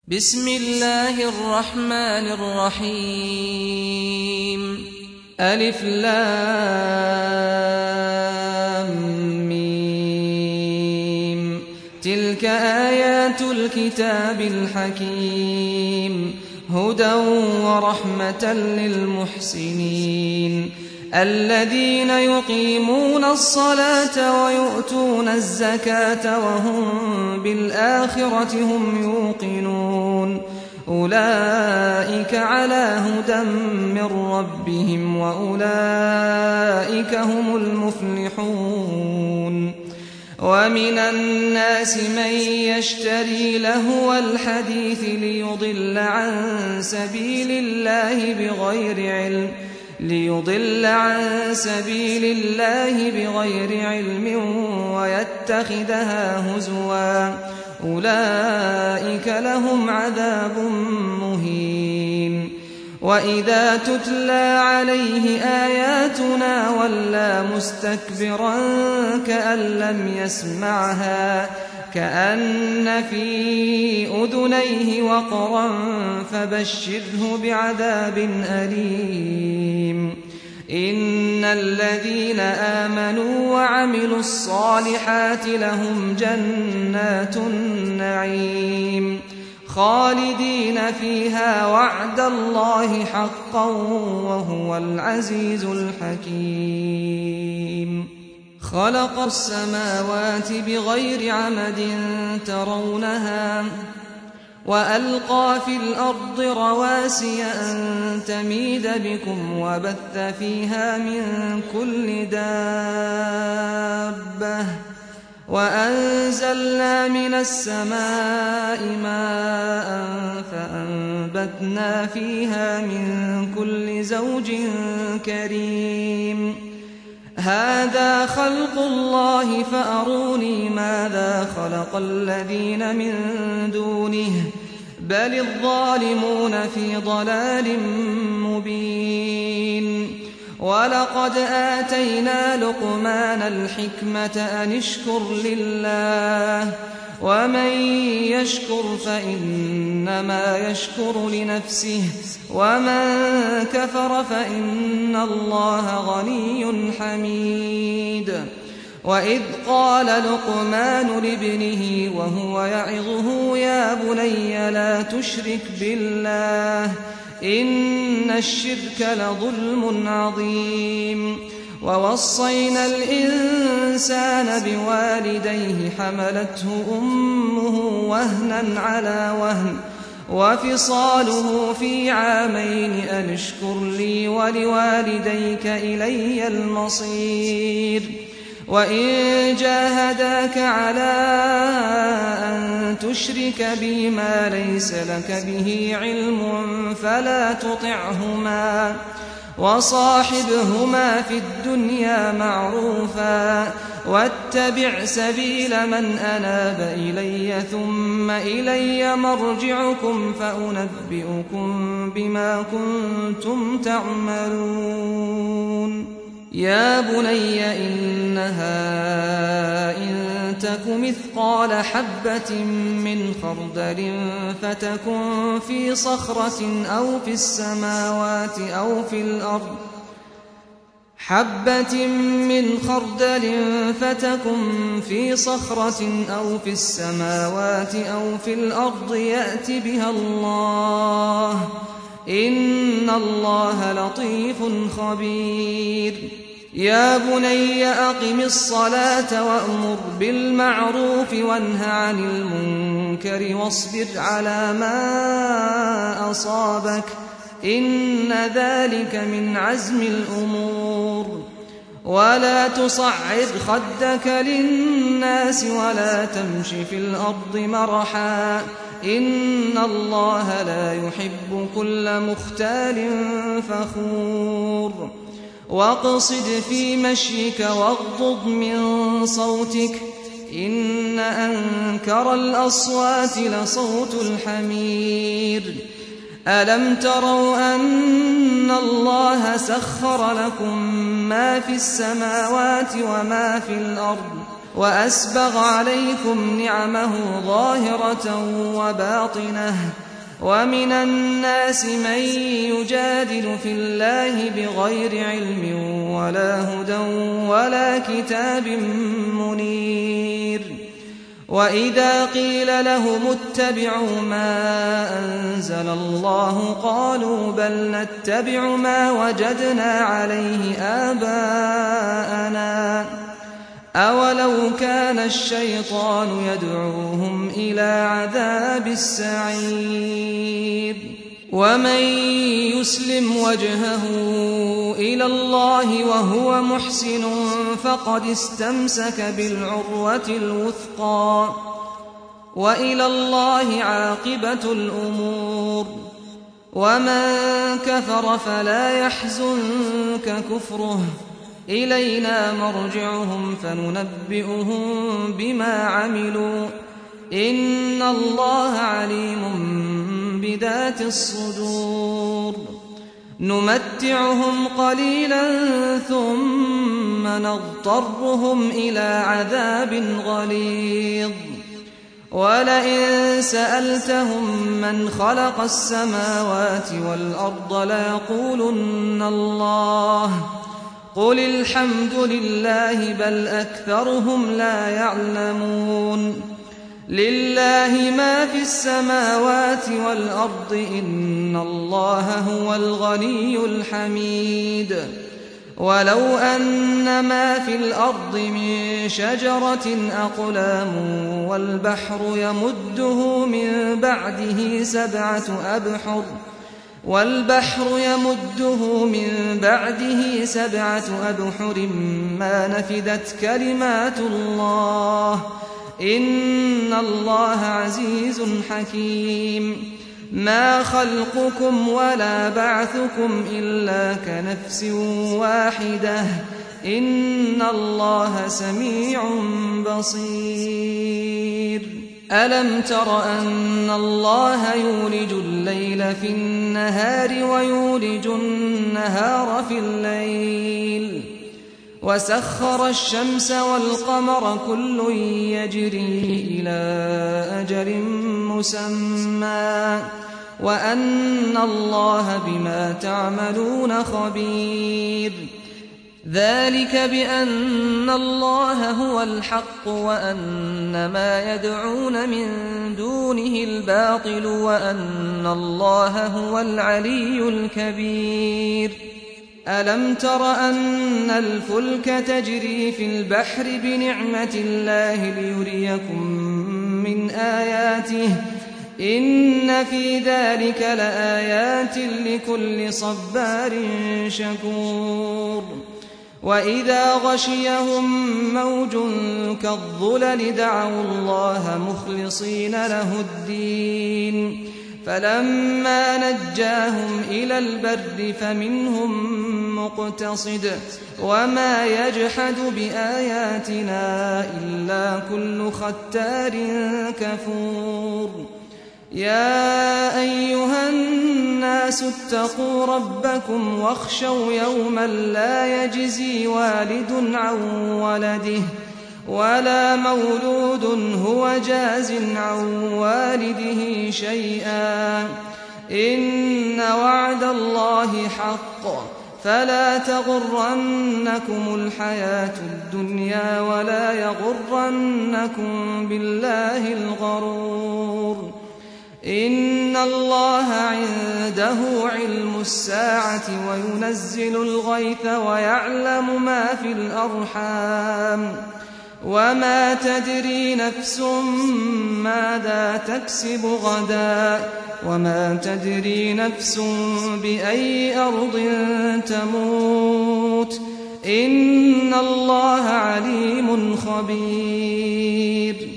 بسم الله الرحمن الرحيم ألف لام ميم تلك آيات الكتاب الحكيم هدى ورحمة للمحسنين الذين يقيمون الصلاة ويؤتون الزكاة وهم بالآخرة هم يوقنون أولئك على هدى من ربهم وأولئك هم المفلحون ومن الناس من يشتري لهو الحديث ليضل عن سبيل الله بغير علم ويتخذها هزوا أولئك لهم عذاب مهين وإذا تتلى عليه آياتنا ولى مستكبرا كأن لم يسمعها كأن في أذنيه وقرا فبشره بعذاب أليم إن الذين آمنوا وعملوا الصالحات لهم جنات النعيم خالدين فيها وعد الله حقا وهو العزيز الحكيم خلق السماوات بغير عمد ترونها وألقى في الأرض رواسي أن تميد بكم وبث فيها من كل دابة وأنزلنا من السماء ماء فأنبتنا فيها من كل زوج كريم هذا خلق الله فأروني ماذا خلق الذين من دونه بل الظالمون في ضلال مبين ولقد آتينا لقمان الحكمة أن اشكر لله ومن يشكر فإنما يشكر لنفسه ومن كفر فإن الله غني حميد وإذ قال لقمان لابنه وهو يعظه يا بني لا تشرك بالله إن الشرك لظلم عظيم ووصينا الإنسان بوالديه حملته أمه وهنا على وهن وفصاله في عامين أن اشكر لي ولوالديك إلي المصير وإن جاهداك على أن تشرك بي ما ليس لك به علم فلا تطعهما وصاحبهما في الدنيا معروفا واتبع سبيل من أناب إلي ثم إلي مرجعكم فأنبئكم بما كنتم تعملون يا بني إنها إن تك مثقال حبة من خردل فتكن في صخرة أو في السماوات أو في الأرض حبة من خردل فتكن في صخرة أو في السماوات أو في الأرض يأت بها الله إن الله لطيف خبير يا بني أقم الصلاة وأمر بالمعروف وانه عن المنكر واصبر على ما أصابك إن ذلك من عزم الأمور ولا تصعد خدك للناس ولا تمش في الأرض مرحا إن الله لا يحب كل مختال فخور واقصد في مشيك واغضض من صوتك إن أنكر الأصوات لصوت الحمير ألم تروا أن الله سخر لكم ما في السماوات وما في الأرض وأسبغ عليكم نعمه ظاهرة وباطنة ومن الناس من يجادل في الله بغير علم ولا هدى ولا كتاب منير وإذا قيل لهم اتبعوا ما أنزل الله قالوا بل نتبع ما وجدنا عليه آباءنا أولو كان الشيطان يدعوهم إلى عذاب السعير ومن يسلم وجهه إلى الله وهو محسن فقد استمسك بالعروة الوثقى وإلى الله عاقبة الأمور ومن كفر فلا يحزنك كفره إلينا مرجعهم فننبئهم بما عملوا إن الله عليم بذات الصدور نمتعهم قليلا ثم نضطرهم إلى عذاب غليظ ولئن سألتهم من خلق السماوات والأرض ليقولن الله قل الحمد لله بل أكثرهم لا يعلمون لله ما في السماوات والأرض إن الله هو الغني الحميد ولو أن ما في الأرض من شجرة أقلام والبحر يمده من بعده سبعة أبحر ما نفدت كلمات الله إن الله عزيز حكيم ما خلقكم ولا بعثكم إلا كنفس واحدة إن الله سميع بصير ألم تر أن الله يولج الليل في النهار ويولج النهار في الليل وسخر الشمس والقمر كل يجري إلى أجل مسمى وأن الله بما تعملون خبير ذلك بأن الله هو الحق وأن ما يدعون من دونه الباطل وأن الله هو العلي الكبير ألم تر أن الفلك تجري في البحر بنعمة الله ليريكم من آياته إن في ذلك لآيات لكل صبار شكور وإذا غشيهم موج كالظلل دعوا الله مخلصين له الدين فلما نجاهم إلى البر فمنهم مقتصد وما يجحد بآياتنا إلا كل ختار كفور يا أيها الناس اتقوا ربكم واخشوا يوما لا يجزي والد عن ولده ولا مولود هو جاز عن والده شيئا إن وعد الله حق فلا تغرنكم الحياة الدنيا ولا يغرنكم بالله الغرور إن الله عنده علم الساعة وينزل الغيث ويعلم ما في الأرحام وما تدري نفس ماذا تكسب غدا وما تدري نفس بأي أرض تموت إن الله عليم خبير